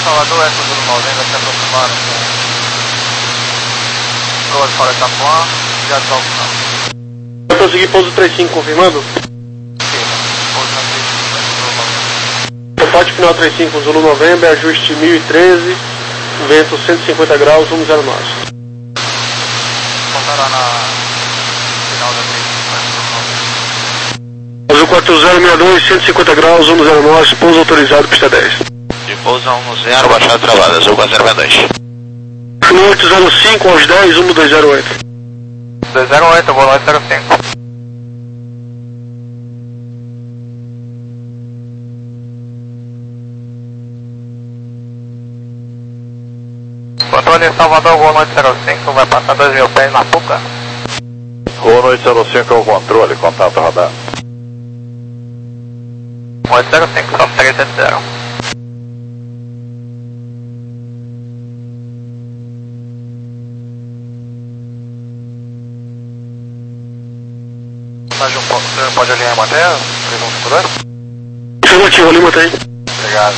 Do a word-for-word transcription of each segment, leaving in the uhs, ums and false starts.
Salvador, Eco Zulu noventa, se aproximaram com Proa para Itapuã, já está o final. Eu consegui pouso trinta e cinco, confirmando? Sim, pouso na trinta e cinco, Zulu noventa. Contato final trinta e cinco, Zulu noventa, ajuste mil e treze, vento cento e cinquenta graus, rumo zero nove. Contará na final da trinta e cinco, Zulu noventa. Azul quatro zero seis dois, cento e cinquenta graus, rumo zero nove, pouso autorizado, pista dez. De pouso a um zero, baixada travada, Azul quatro zero seis dois. No oito zero cinco aos dez, rumo dois zero oito. dois zero oito, vou lá zero cinco. Controle Salvador, Gol noite zero cinco, vai passar dois mil pés na Puca. Gol noite zero cinco é o controle, contato radar. oito zero cinco, só três sete zero. Mais um ponto, você pode alinhar a matéria? três um cinco dois? Afirmativo, ali mantém. Obrigado.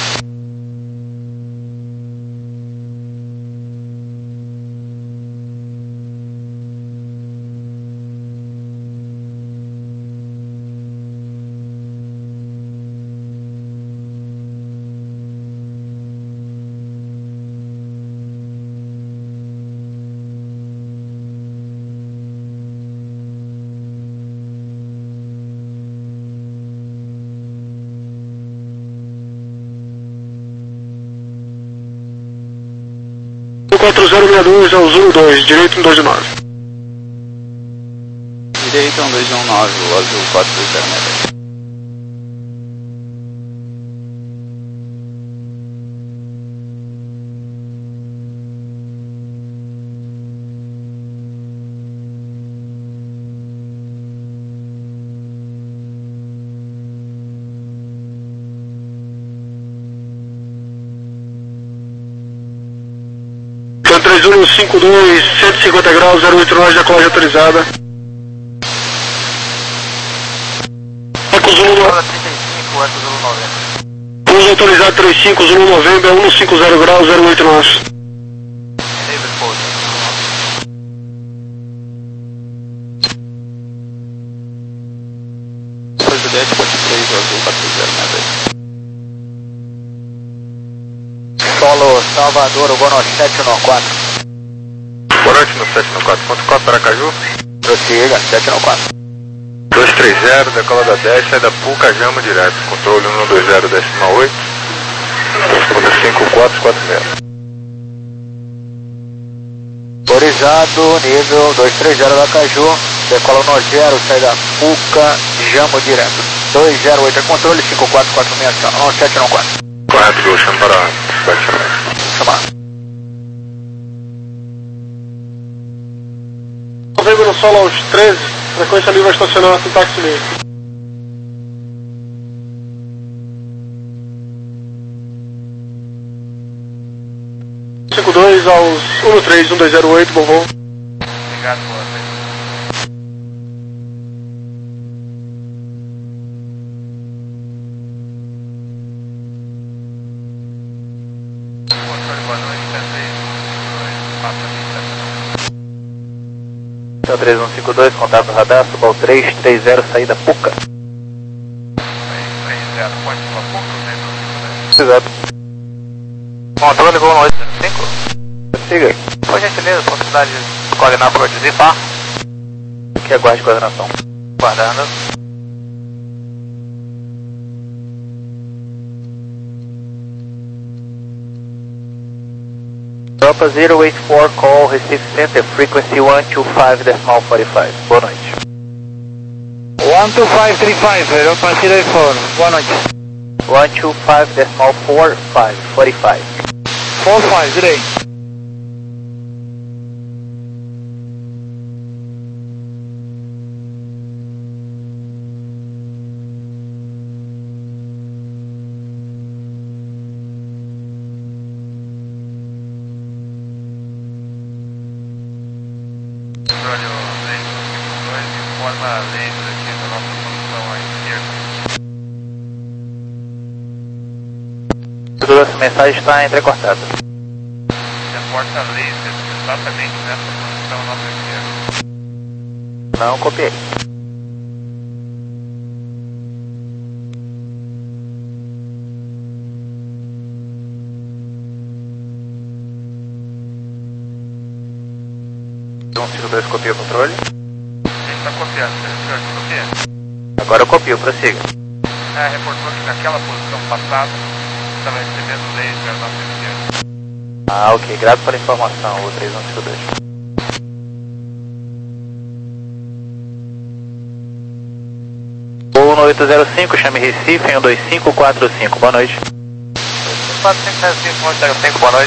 quatro zero seis dois ao Zulu dois, direito um dois nove. Direito um dois um nove, o Azul quatro zero seis dois. três um cinco dois, cento e cinquenta graus, zero oito nove, decolagem autorizada. Eco Zulu trinta e cinco, Eco Zulu noventa. pouso autorizado trinta e cinco, Zulu noventa, cento e cinquenta graus, zero oito nove. Enable pouso. Foi Juliette, ponto três, Azul quatro zero seis dois. Solo Salvador, Gol noite sete um quatro. Boa noite no sete nove quatro, ponto quatro para Aracaju. Prossiga, sete um quatro. dois três zero, decola da dez, sai da Puca, Jamo direto. Controle um dois zero, décima oito. Transporta cinco quatro quatro seis. Autorizado, nível dois três zero da Caju, decola no zero, sai da Puca, Jamo direto. dois zero oito é controle, cinco quatro quatro seis, sete um quatro. Correto, Gol, chama para Baixamento. Chamar. Novembro no solo aos treze, frequência livre a estacionar sem táxi livre. cinco dois aos um três um dois zero oito, bom voo. Obrigado, boa. três um cinco dois, contato radar, Subal três três zero, saída Puca. três zero, pode ir para Puca, Exato. Controle, Gol noite cinco. Siga. Por gentileza, possibilidade de coordenar para o desipar. Que aguarde coordenação. Guardando. Tropa zero eight four, call Recife Center, frequency one two five decimal forty-five. Boa noite. one two five three five, Europa zero eight four, boa noite. one two five decimal four five, forty-five. four five, direito. Informa a letra aqui da nossa posição à esquerda. Toda essa mensagem está entrecortada. Reporta laser exatamente nessa posição à nossa esquerda. Não copiei. um cinco dois copia o controle. A gente está copiando, senhor, copia. Agora eu copio, prossiga. É, reportou que naquela posição passada estava recebendo laser à nossa esquerda. Ah, ok. Grato pela informação, o três um cinco dois. um oito zero cinco, chame Recife em um dois cinco quatro cinco. Boa noite. quatro cinco zero cinco, um oito zero cinco, boa noite.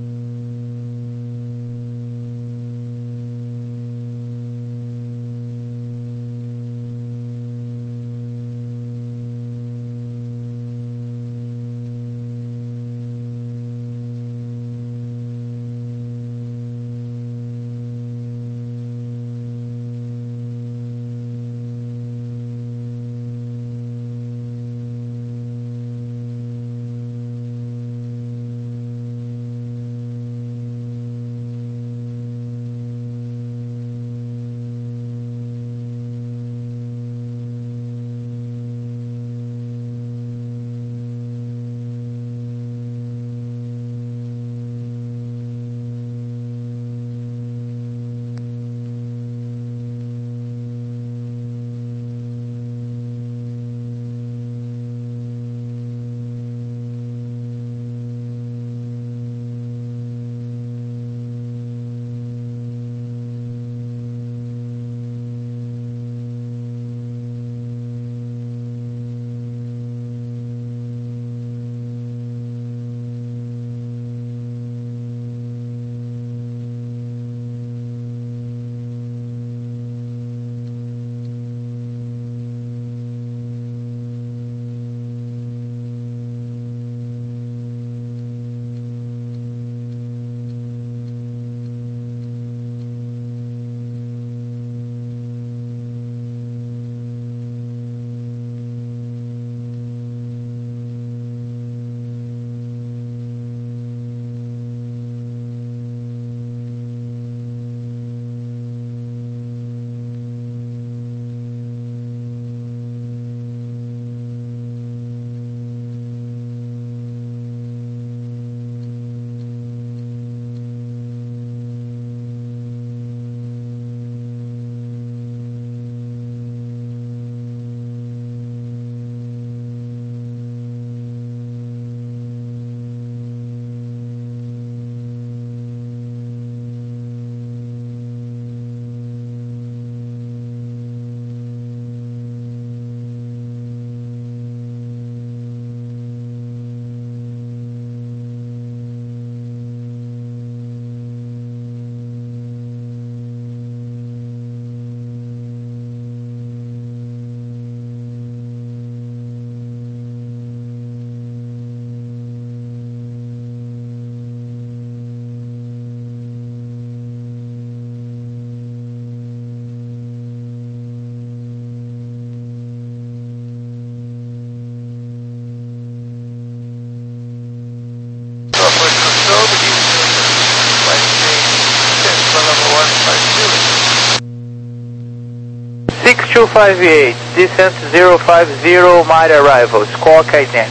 six two five eight, descent zero five zero, might arrival, squawk identity.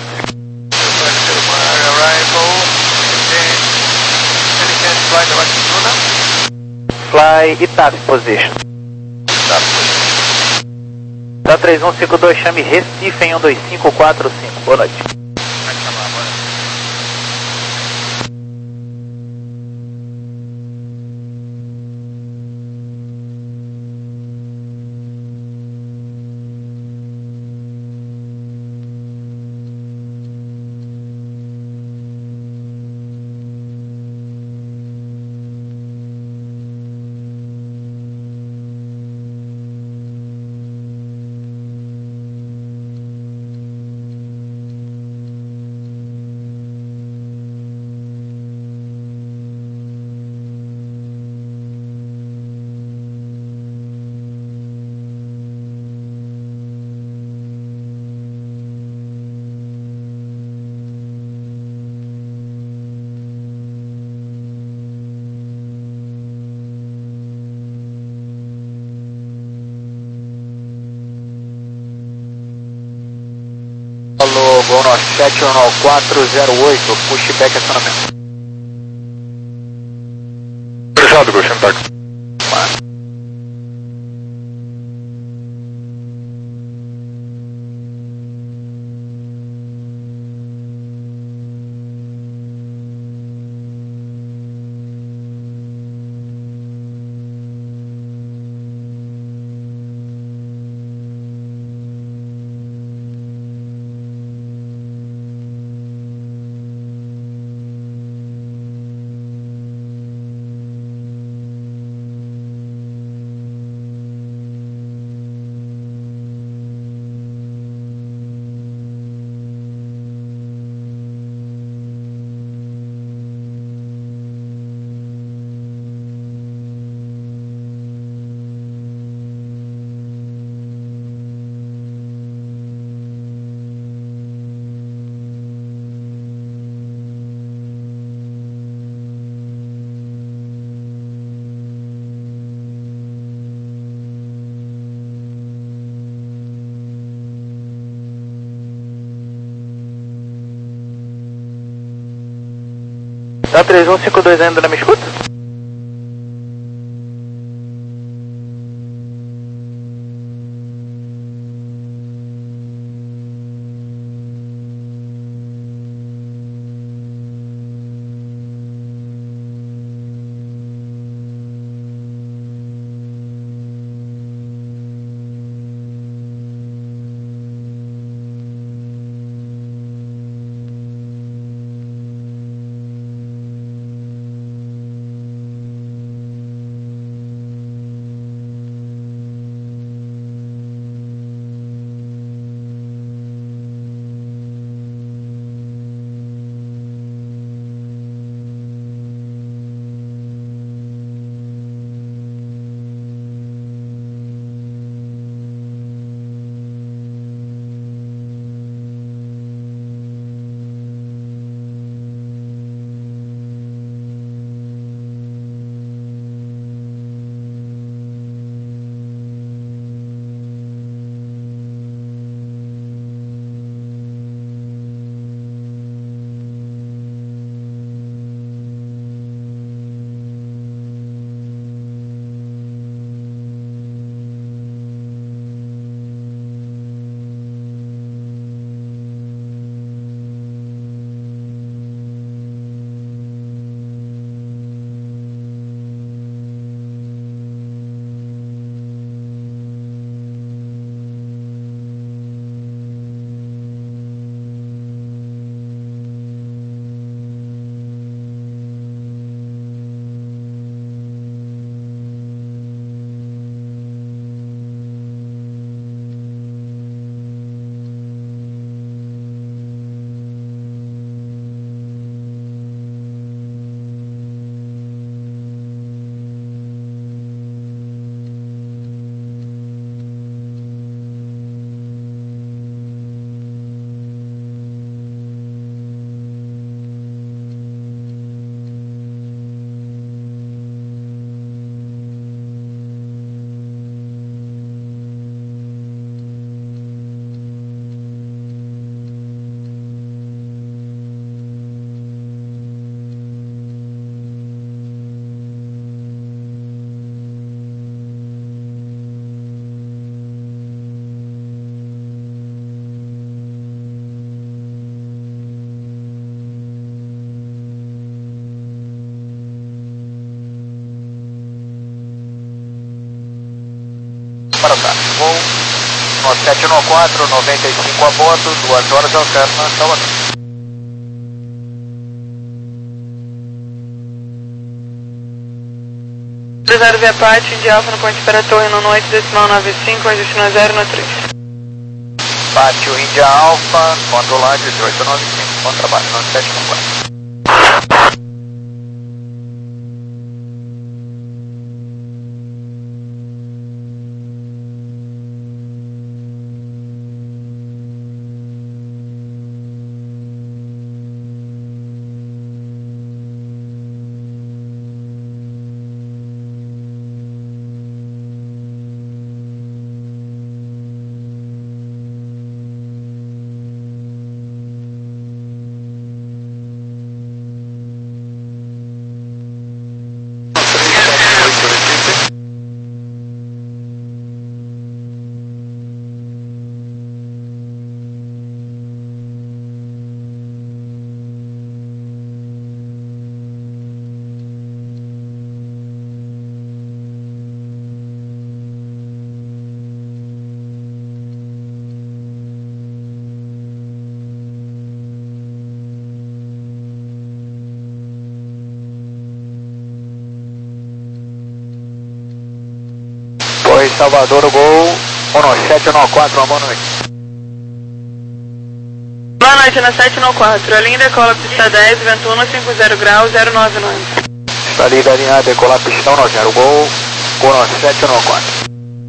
Arrival, fly the Fly Itapi position. Tá três um cinco dois, chame Recife em um dois cinco quatro cinco. Boa noite. Gol nove sete um quatro zero oito, pushback acionamento. Autorizado, Gol Cham Táxi. Tá três um cinco dois ainda, não me escuta? Para o táxi, voo nove sete um quatro, noventa e cinco a bordo, duas horas alternas, Salvador. Reserve a parte de Alfa no ponte para a torre no noite decimal nove cinco, destino a zero no três. Pátio Índia Alfa, controlar dezoito nove cinco, bom trabalho, nove sete um quatro. Salvador, o Gol um sete um quatro, uma boa noite. Boa noite, na sete um quatro. A linha decola pista dez, vento um cinquenta graus, zero nove nove. Salida linha decolar pista um zero, Gol um sete um quatro.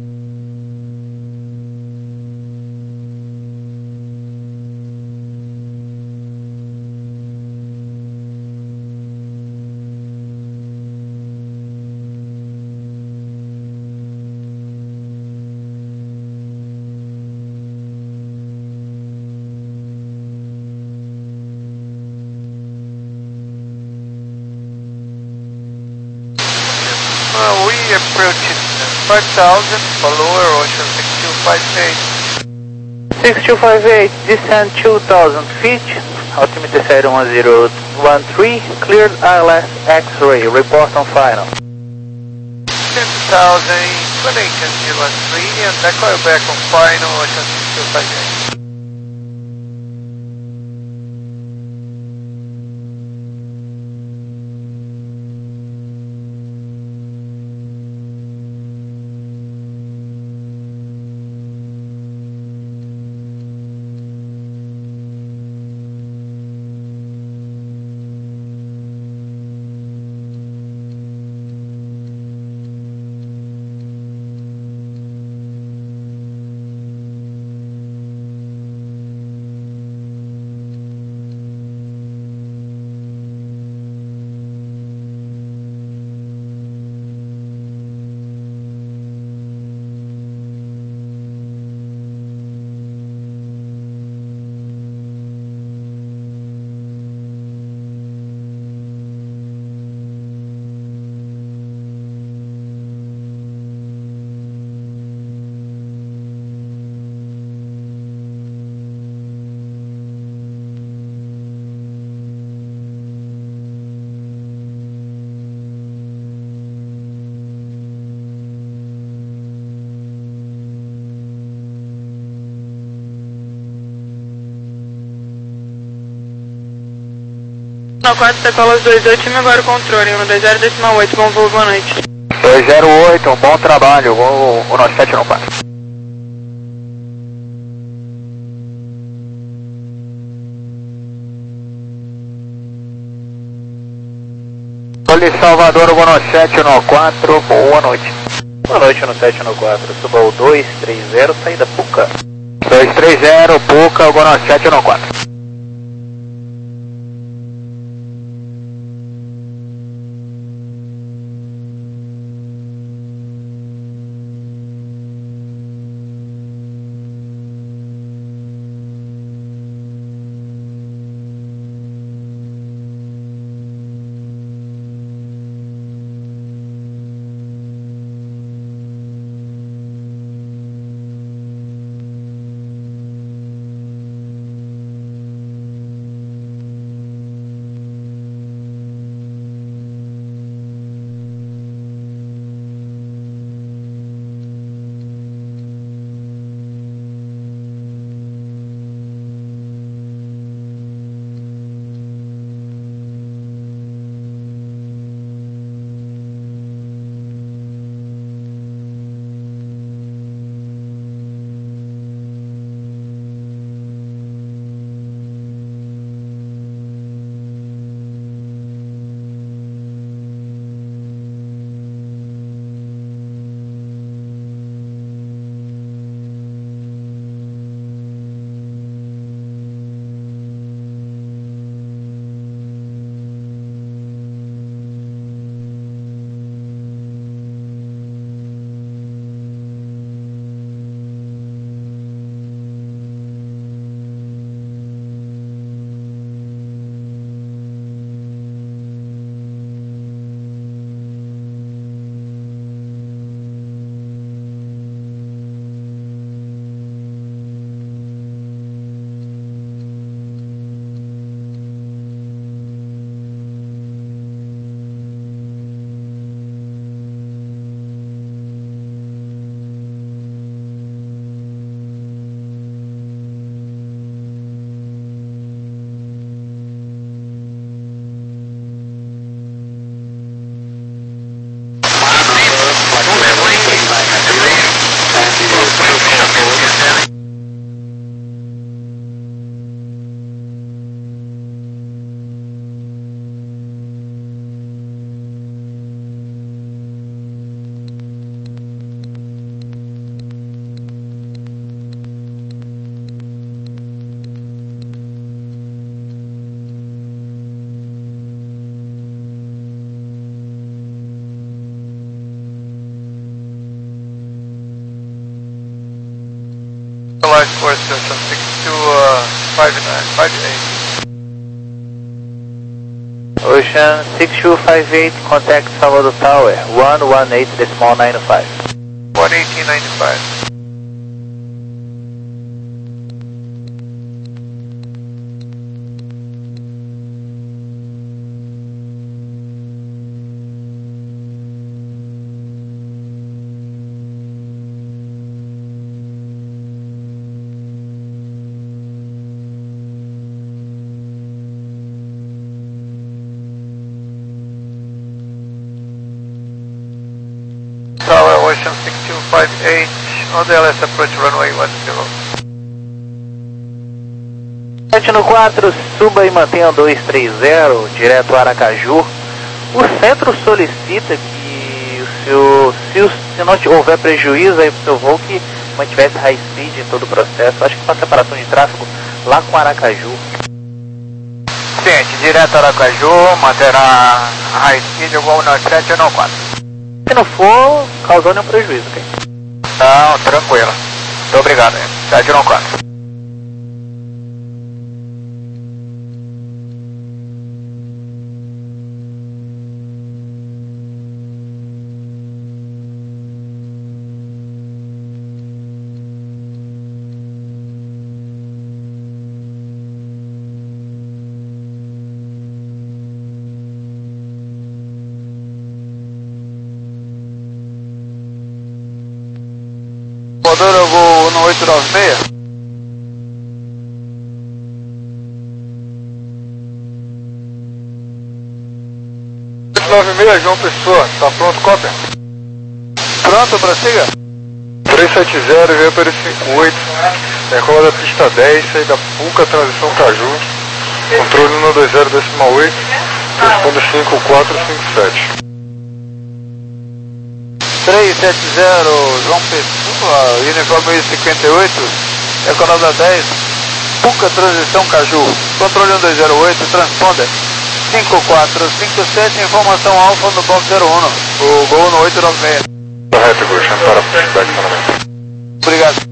Uh, we approach five thousand, follower ocean six two five eight. six two five eight, descend two thousand feet, altimeter side one zero one three, cleared I L S X-ray, report on final. ten thousand, twenty-eight zero one three, and decoy back on final, ocean six two five eight. No quatro, decola dois oito, time agora o controle, um dois zero decimal oito, bom voo, boa noite. dois zero oito, um bom trabalho, Gol um sete um quatro. Gol Salvador, um sete um quatro, boa noite. Boa noite, um sete um quatro, suba o dois três zero, saída Puca. dois três zero, Puca, Gol um sete um quatro. Force Ocean six two five nine five eight. Ocean six two five eight, contact Salvador Tower, one one eight decimal nine five. one eighteen ninety-five. Tower Ocean six two five eight, on the L S approach runway one zero. sete no quatro, suba e mantenha dois três zero, direto a Aracaju. O centro solicita que o seu, se, o, se não houver prejuízo aí pro seu voo, que mantivesse high speed em todo o processo. Acho que para separação de tráfego lá com Aracaju. Ciente, direto a Aracaju, manterá high speed igual no sete no quatro. Se não for, causou nenhum prejuízo, ok? Não, tranquilo. Muito obrigado, sete no quatro. Comodoro Gol um oito nove seis. oito nove seis, João Pessoa, tá pronto, cópia? Pronto, prossiga. três sete zero, veio para cinco oito, decola da pista dez, saída Puca, transição Caju, controle um dois zero decimal oito, responde cinco quatro cinco sete. três sete zero, João Pessoa, uniforme cinquenta e oito, decola da dez, Puca, transição Caju, controle um dois zero oito, transponder cinco quatro cinco sete, informação alfa no bloco zero um, o Gol no oito nove seis. Correto, Goshen, para pushback finalmente. Obrigado.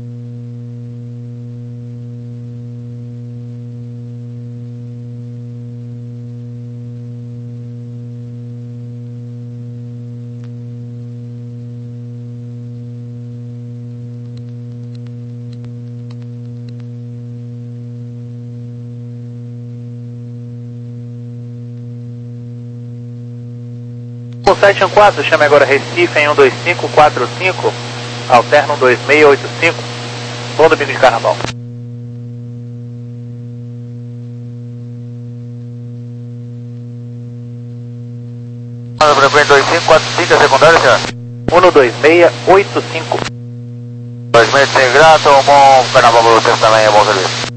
O sete um quatro, chame agora Recife em um dois cinco quatro cinco, alterna um dois seis oito cinco, bom domingo de carnaval. Frequência dois cinco quatro cinco, a secundária, senhor? um dois seis oito cinco. dois meses sem grato, um bom carnaval para vocês também, é bom serviço.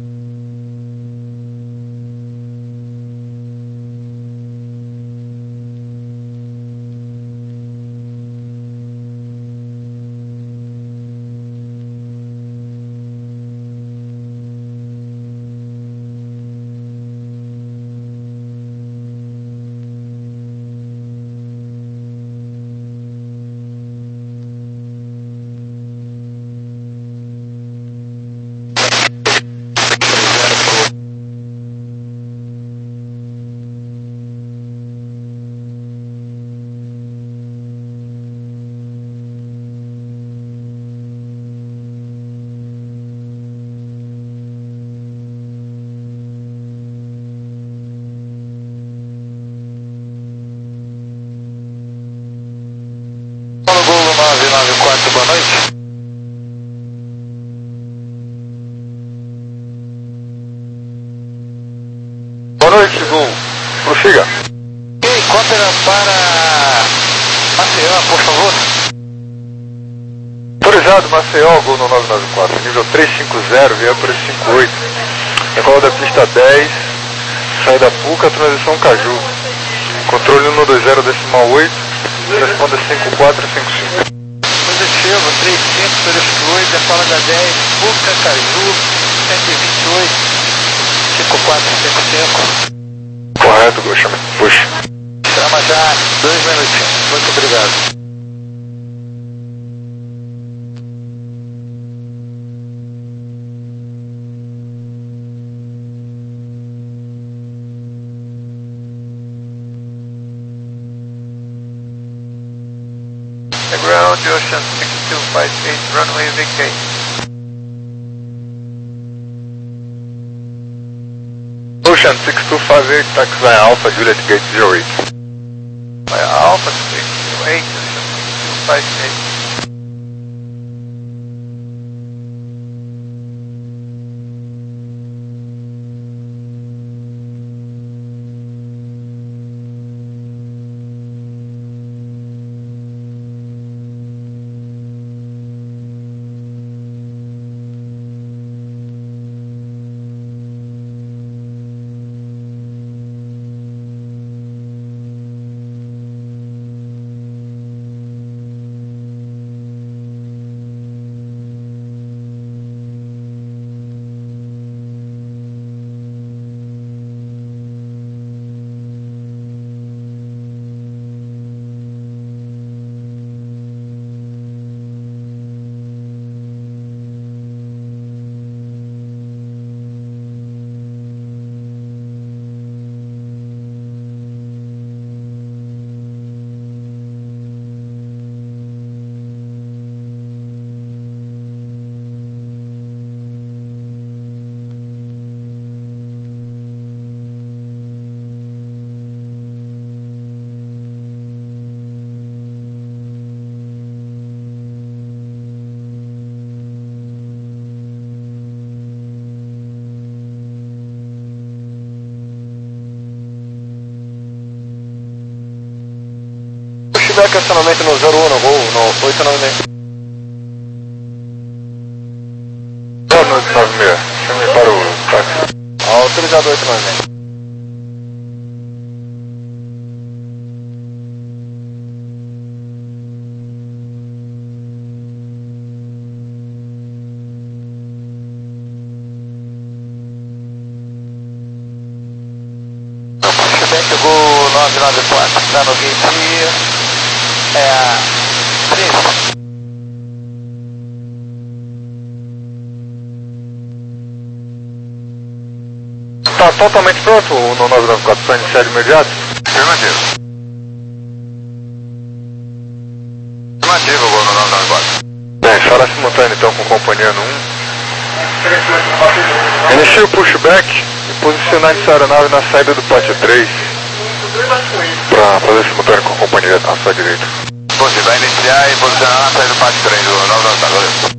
nove nove quatro, boa noite. Boa noite, Gol. Prossiga. Ok, Cópera para Maceió, por favor. Autorizado, Maceió, Gol no nove nove quatro, nível três cinco zero, via para cinco oito. Decola da pista dez, saída Puca, transição Caju. Controle um dois zero decimal oito, responda cinco quatro cinco cinco. Positivo, três cinco zero oito, decola da dez, Puca, Caju, cento e vinte e oito, cinco quatro cinco cinco. Correto, Goshen. Puxa. Chama já, dois minutinhos. Muito obrigado. ground, Ocean six two five eight, runway vacate. Ocean six two five eight, taxi Alpha, Juliet Gate zero eight. By Alpha six two eight, Ocean six two five eight. Pushback acionamento no zero um no Gol, no oito nove seis. Boa noite, nove seis. Chame para o táxi. Autorizado oito nove seis. Pushback Gol nove nove quatro, está no gate. É a três. Está totalmente pronto o no nove nove quatro para iniciar de imediato? Afirmativo. Afirmativo, Gol no nove nove quatro. Bem, fala simultâneo então com o companhia no um. Inicie o pushback e posicionar essa aeronave na saída do pátio três. Para fazer simultâneo com a companhia à sua direita. Você vai iniciar e posicionar na saída do pátio três do nove nove quatro.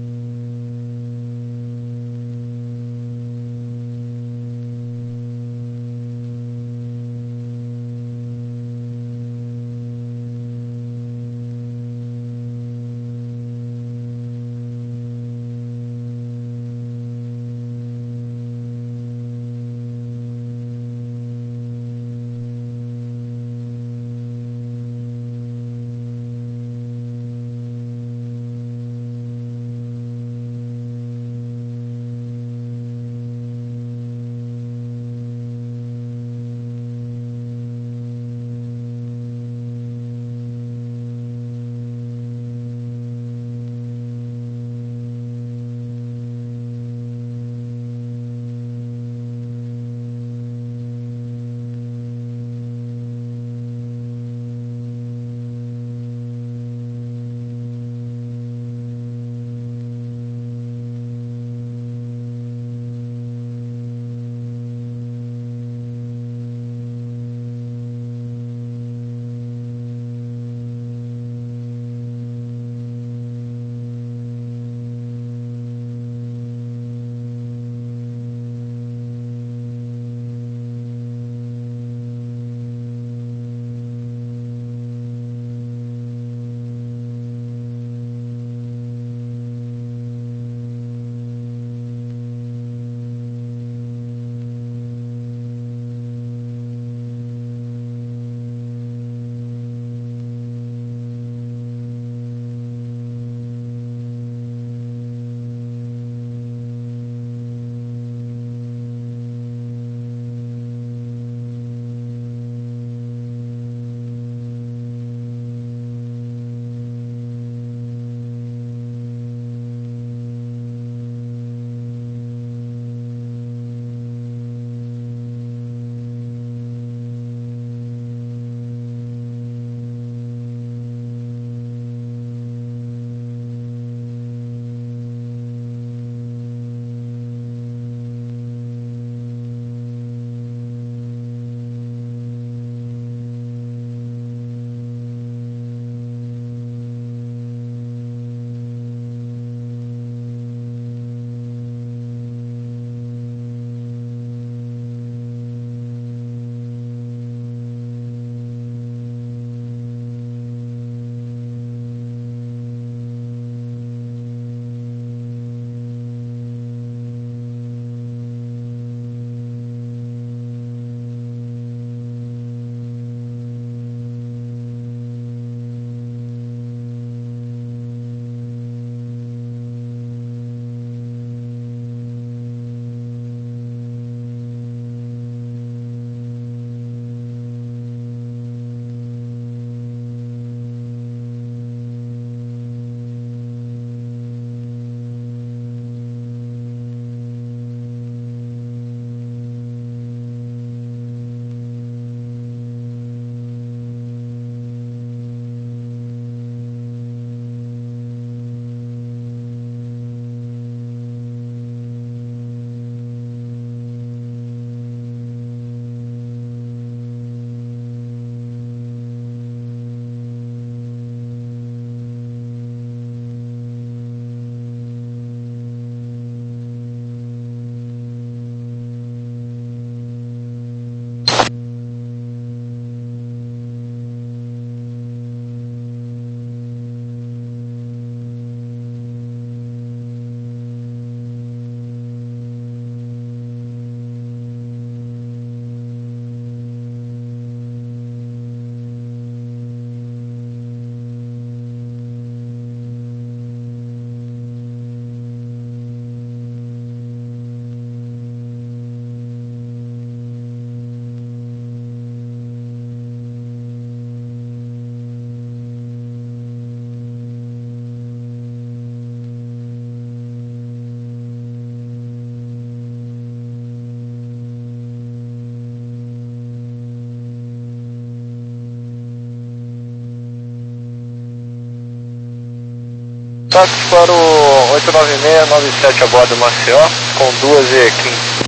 Táxi para o oito nove seis nove sete a bordo do Maceió, com duas e quinze.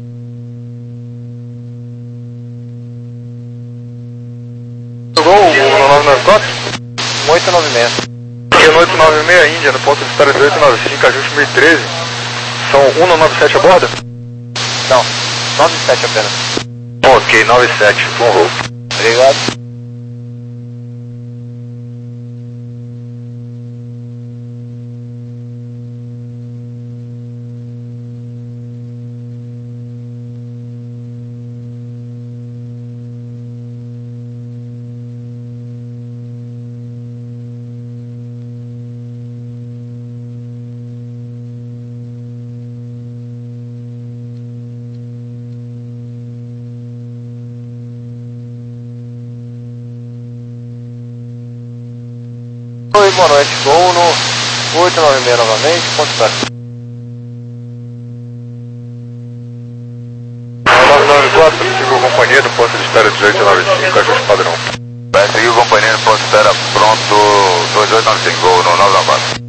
Jogou o nove nove quatro? oito nove seis. Aqui no oito nove seis, Índia, no ponto de espera de oito nove cinco, ajuste mil e treze. São cento e noventa e sete a bordo? Não, nove sete apenas. Ok, nove sete, bom voo. Obrigado. Oi, boa noite, voo no oito nove seis novamente, ponto espera. nove nove quatro, seguiu companhia do ponto de espera dezoito nove cinco, ajuste padrão. Vai seguir companhia do ponto de espera pronto dois oito nove cinco, voo no nove nove quatro.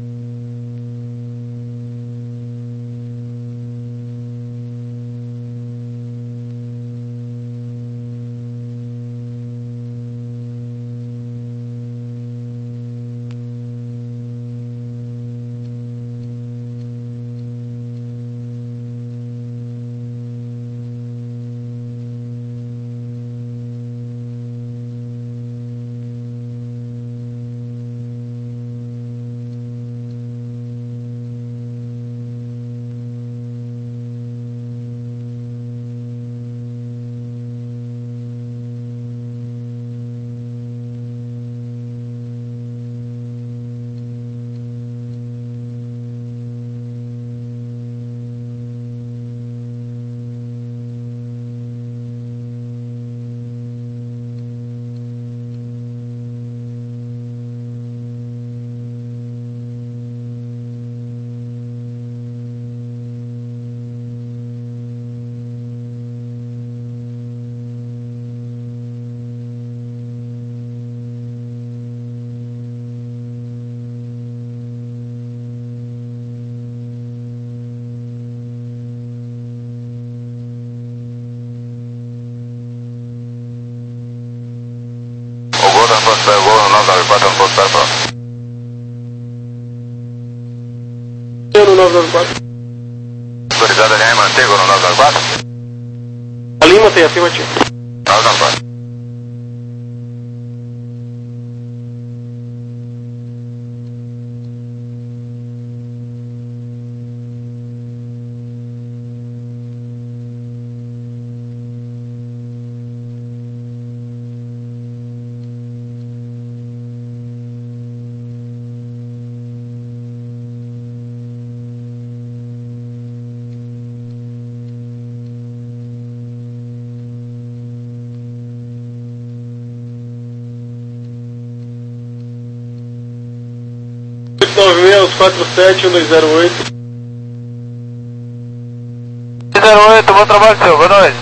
Voo no nove nove quatro, no ponto de espera pronto. No nove nove quatro. Autorizado a linha manteiga no nove nove quatro? A Lima tem afirmativo. nove nove quatro. oito nove seis, quatro sete, um dois zero oito. zero oito, bom trabalho, senhor. Boa noite.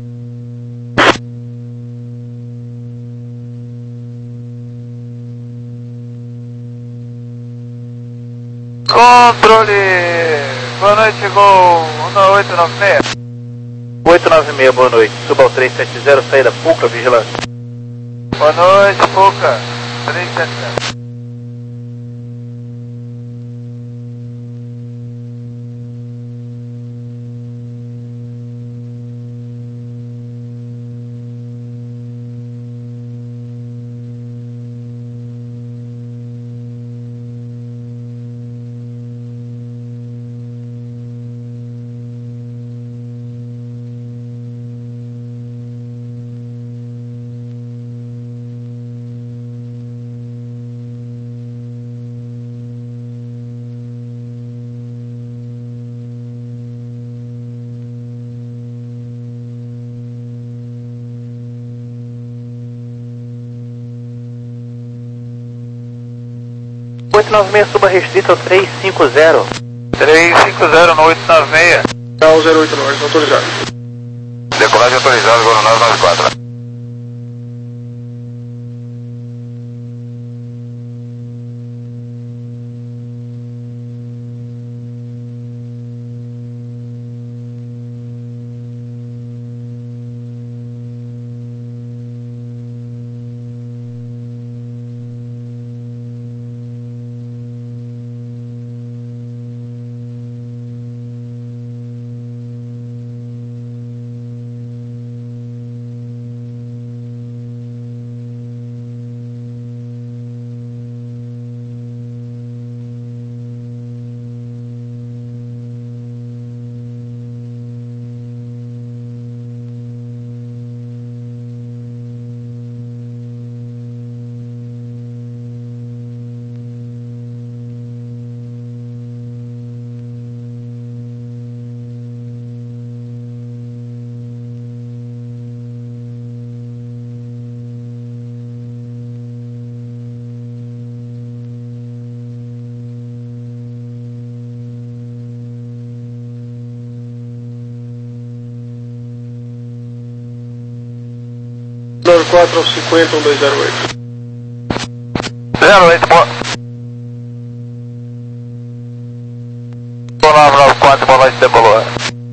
Controle. Boa noite, chegou um oito nove seis. oito nove seis, boa noite. Suba ao três sete zero, saída Puca, vigilância. Boa noite, Puca. três sete zero. oito nove seis, suba restrito ao três cinco zero. três cinco zero no oito nove seis. Tá, o zero oito nove, autorizado. Decolagem autorizada, voo no nove nove quatro. nove quatro ao cinquenta, um dois zero oito. zero oito, boa. nove nove quatro, boa noite, decolou.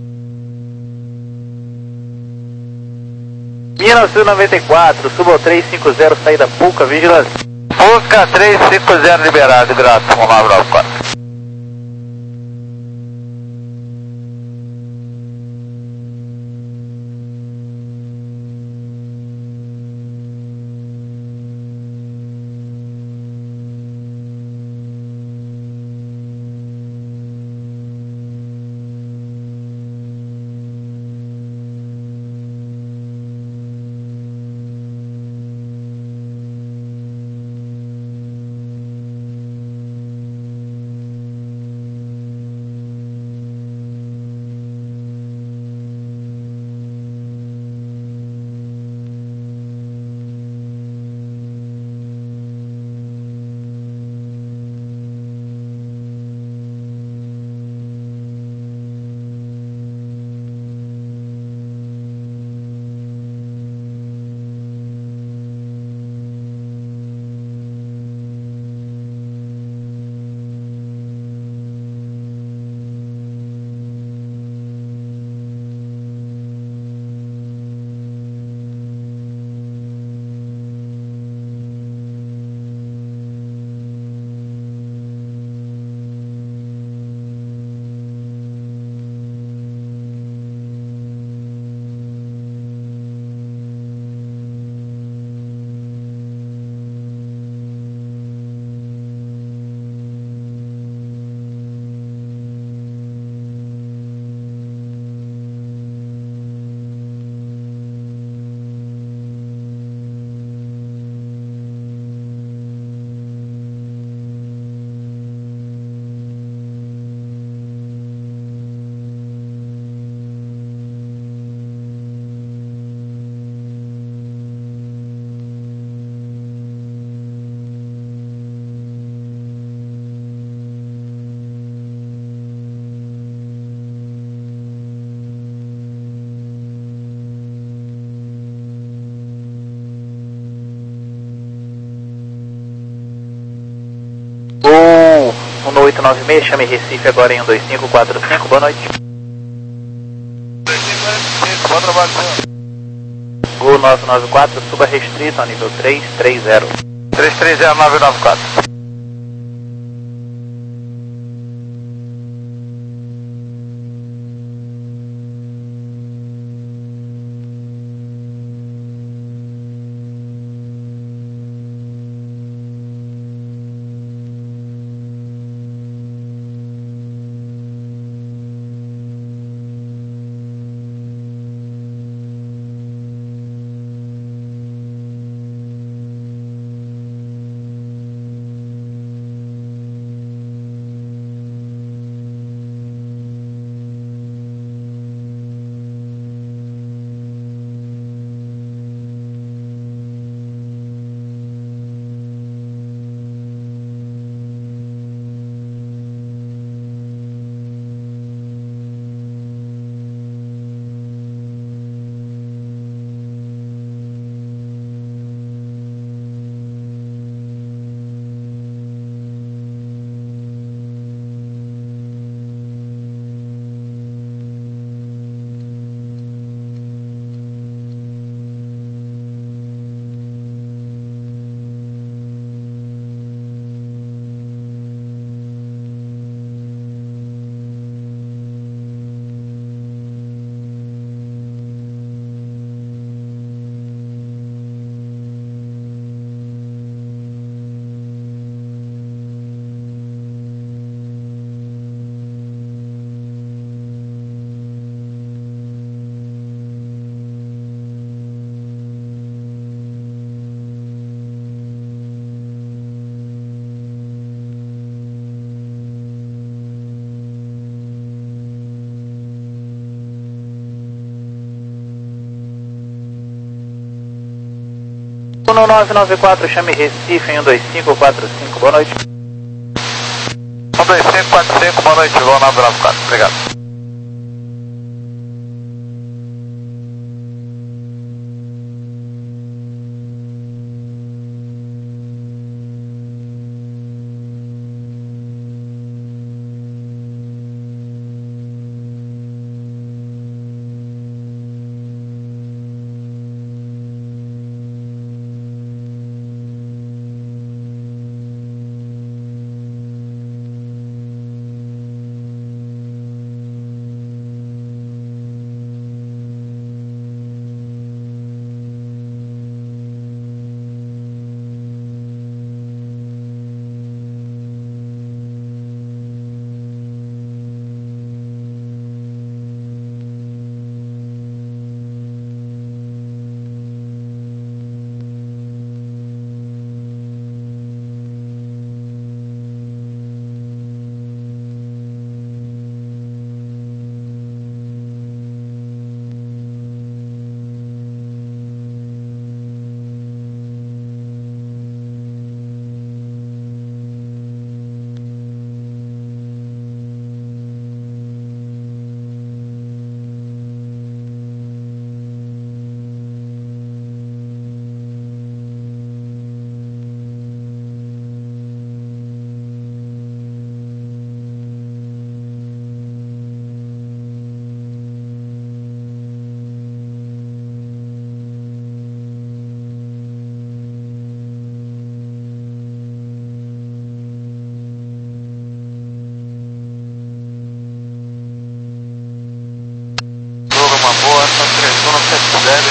mil novecentos e noventa e quatro, suba ao trezentos e cinquenta, saída Puca, vigilância. Puca trezentos e cinquenta liberado, graças, nove nove quatro. um oito nove seis, chame Recife agora em um dois cinco quatro cinco, boa noite. Bom trabalho, senhor. Gol nove nove quatro, suba restrito ao nível três três zero. três três zero nove nove quatro. um nove nove quatro, chame Recife em um dois cinco quatro cinco, boa noite. um dois cinco quatro cinco, boa noite, voo nove nove quatro, obrigado.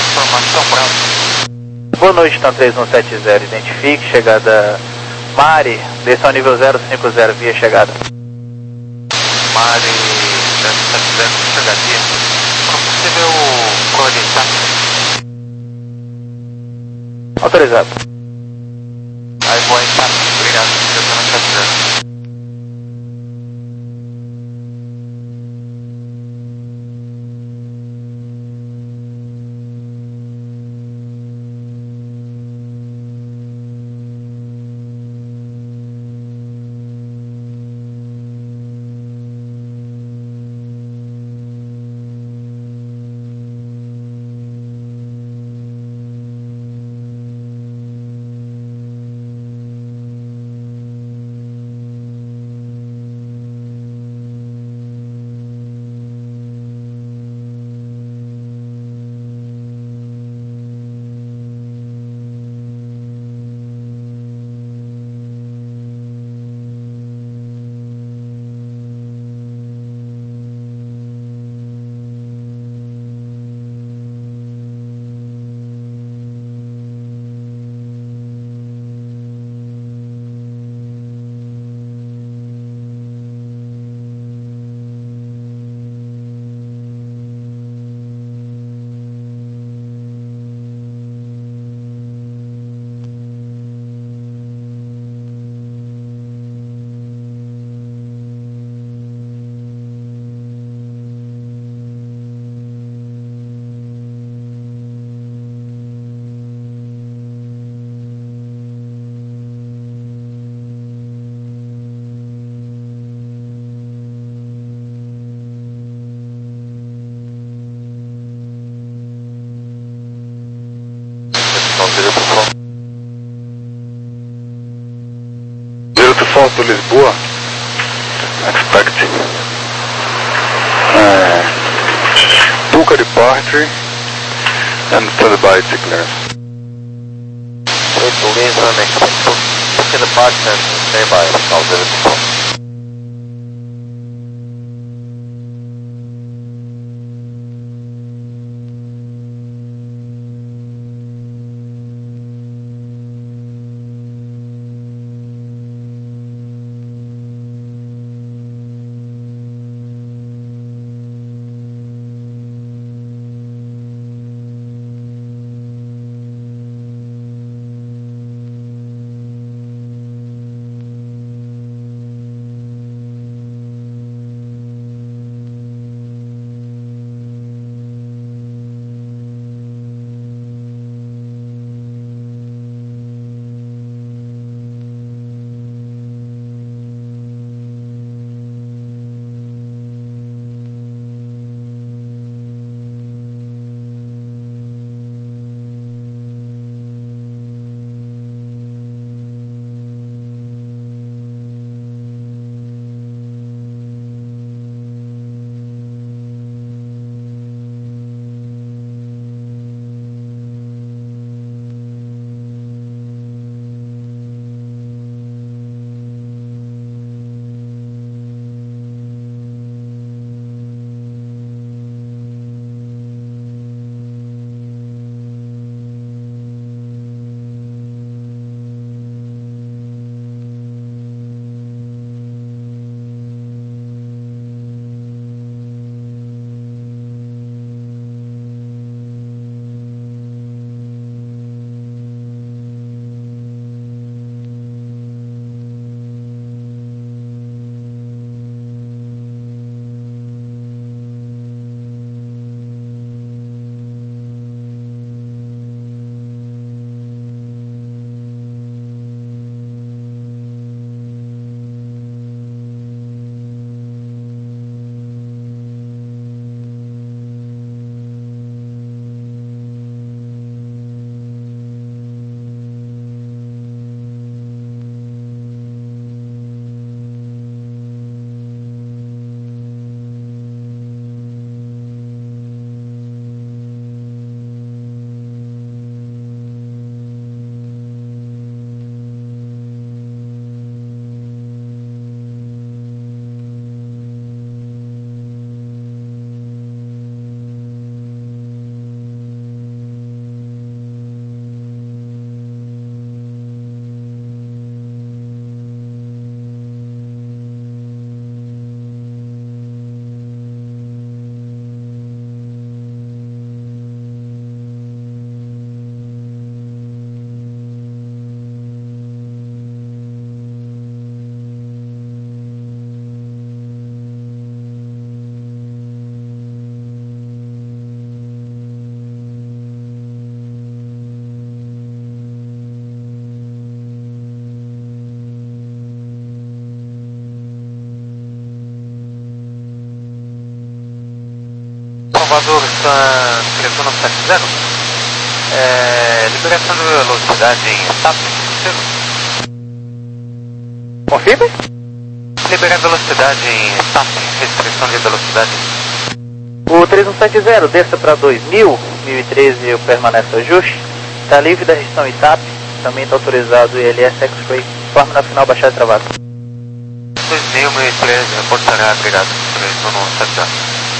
Informação branca. Boa noite, Tan três um sete zero, identifique, chegada Mari, desça ao nível zero cinco zero, via chegada. Mari, zero sete zero, chegadia. Possível coordenar. Autorizado. Aí vou entrar, obrigado, zero sete zero. Zero to Fox to Lisboa. Expect. Uh, Puka departure and standby clearance. Zero to Lisbon, expect Puka departure and standby, now zero to Fox. Salvador San três um nove sete zero. É, liberação de velocidade em S A P. Confirme? Liberar velocidade em S A P, restrição de velocidade. O três um sete zero, desça para dois mil, mil e treze permanece o ajuste. Está livre da restrição I T A P, também está autorizado o I L S X-Ray. Forma na final baixada e travada. dois mil, mil e treze, reportará agregado três um nove sete zero.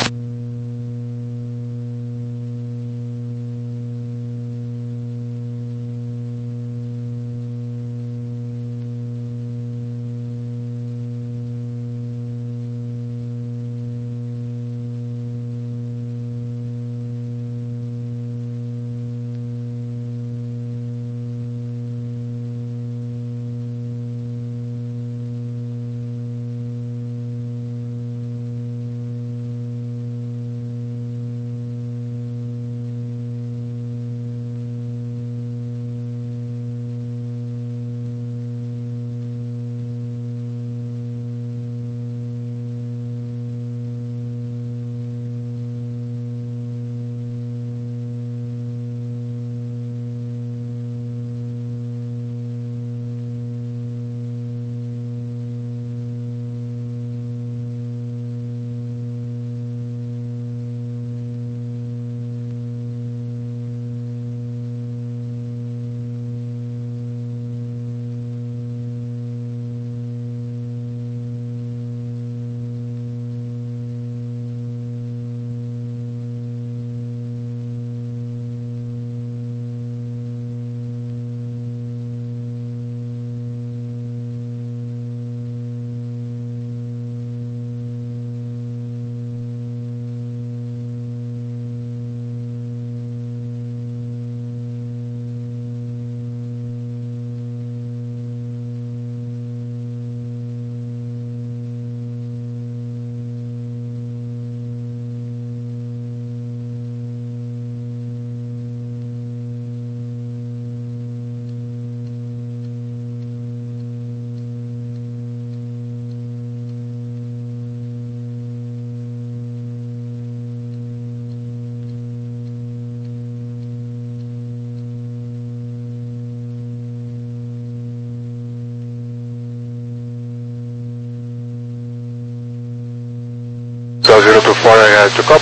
zero two four, I had to copy.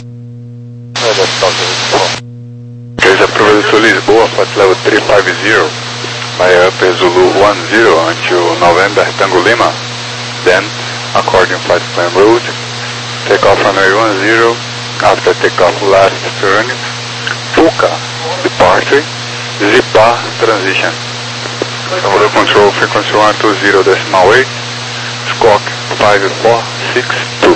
No, that's not zero two four. Case approved to Lisboa, flight level three five zero. By Upper Zulu one zero until November Tango Lima. Then, according flight plan route, take off runway one zero. After takeoff last turn, Puka departure, Zipa transition. Zulu control frequency one two zero decimal eight, squawk five four six two.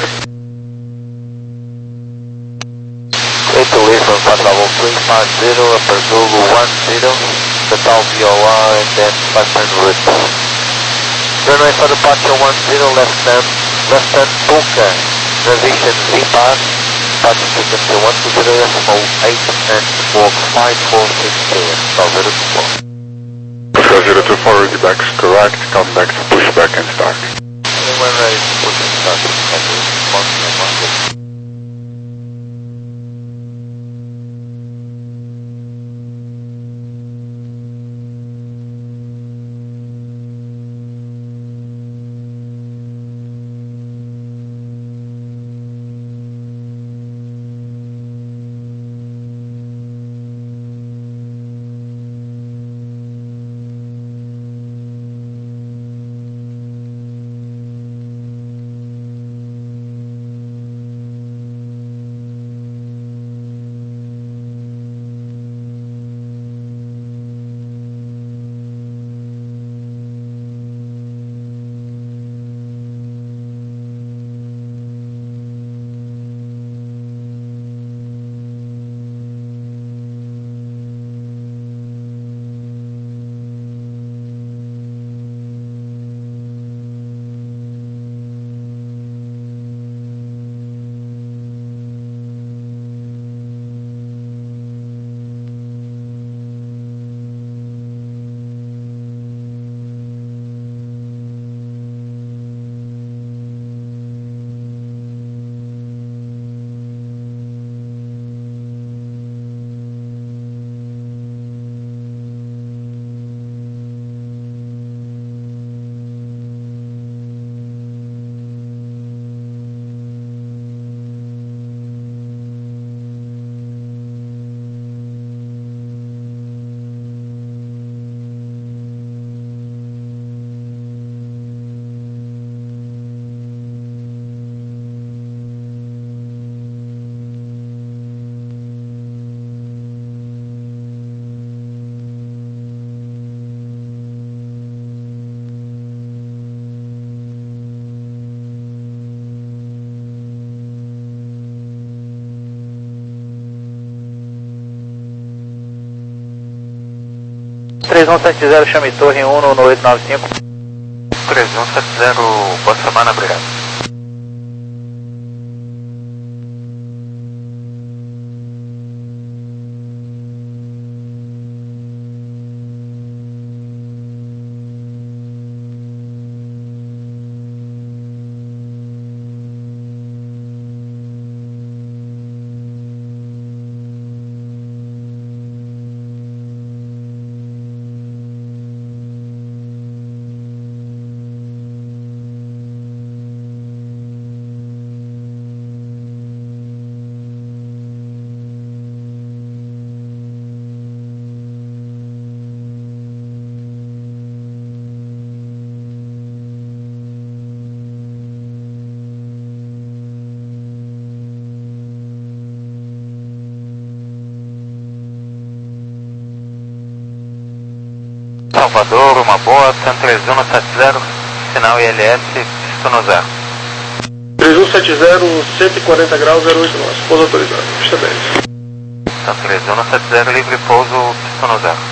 Eight to Lisbon, flight level three five zero, Upper Zulu one zero, total V O R and then flight plan route. Runway for departure one zero, left turn, left turn Puka, transition Zipa, departure frequency one two zero decimal eight and squawk five four six two, total zero two four. zero two four, ready back is correct, come back to push back and start. And when ready to push and start, and one and one good. três um sete zero, chame torre um no oito nove cinco. três um sete zero, boa semana, obrigado. Salvador, uma boa, cento e três um sete zero, sinal I L S, pista no zero. três um sete zero, cento e quarenta graus, zero oito nove, pouso autorizado, pista dez. cento e três um sete zero, livre pouso, pista no zero.